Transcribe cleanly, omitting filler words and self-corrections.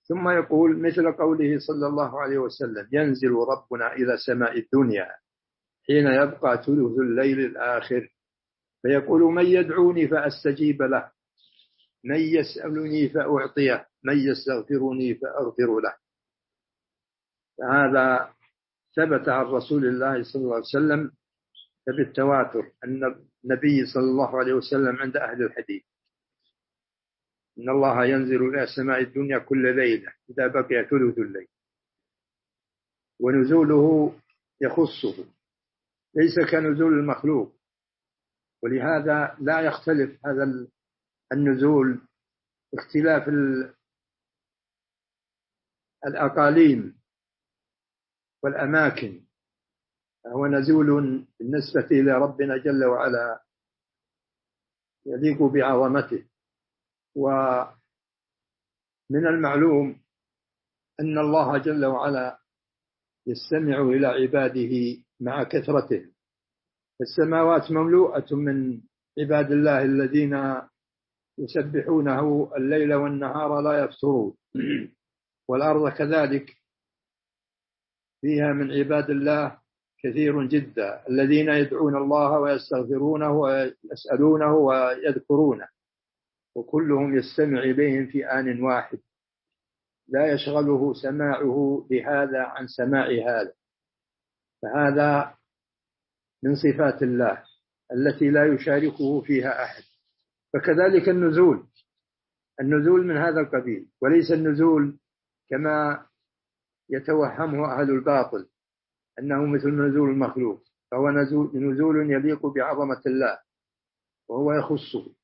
ثم يقول مثل قوله صلى الله عليه وسلم: ينزل ربنا إلى سماء الدنيا حين يبقى ثلث الليل الآخر فيقول: من يدعوني فأستجيب له، من يسألني فأعطيه، من يستغفرني فأغفر له. هذا ثبت عن رسول الله صلى الله عليه وسلم بالتواتر أن النبي صلى الله عليه وسلم عند أهل الحديث إن الله ينزل إلى سماء الدنيا كل ليلة إذا بقي ثلث الليل، ونزوله يخصه ليس كنزول المخلوق، ولهذا لا يختلف هذا النزول اختلاف الأقاليم والأماكن. هو نزول بالنسبة إلى ربنا جل وعلا يليق بعظمته. ومن المعلوم أن الله جل وعلا يستمع إلى عباده مع كثرته. السماوات مملوءة من عباد الله الذين يسبحونه الليل والنهار لا يفترون، والأرض كذلك فيها من عباد الله كثير جدا الذين يدعون الله ويستغفرونه ويسألونه ويذكرونه، وكلهم يستمع إليهم في آن واحد، لا يشغله سماعه بهذا عن سماع هذا. فهذا من صفات الله التي لا يشاركه فيها أحد. فكذلك النزول من هذا القبيل، وليس النزول كما يتوهمه أهل الباطل أنه مثل نزول المخلوق، فهو نزول يليق بعظمة الله وهو يخصه.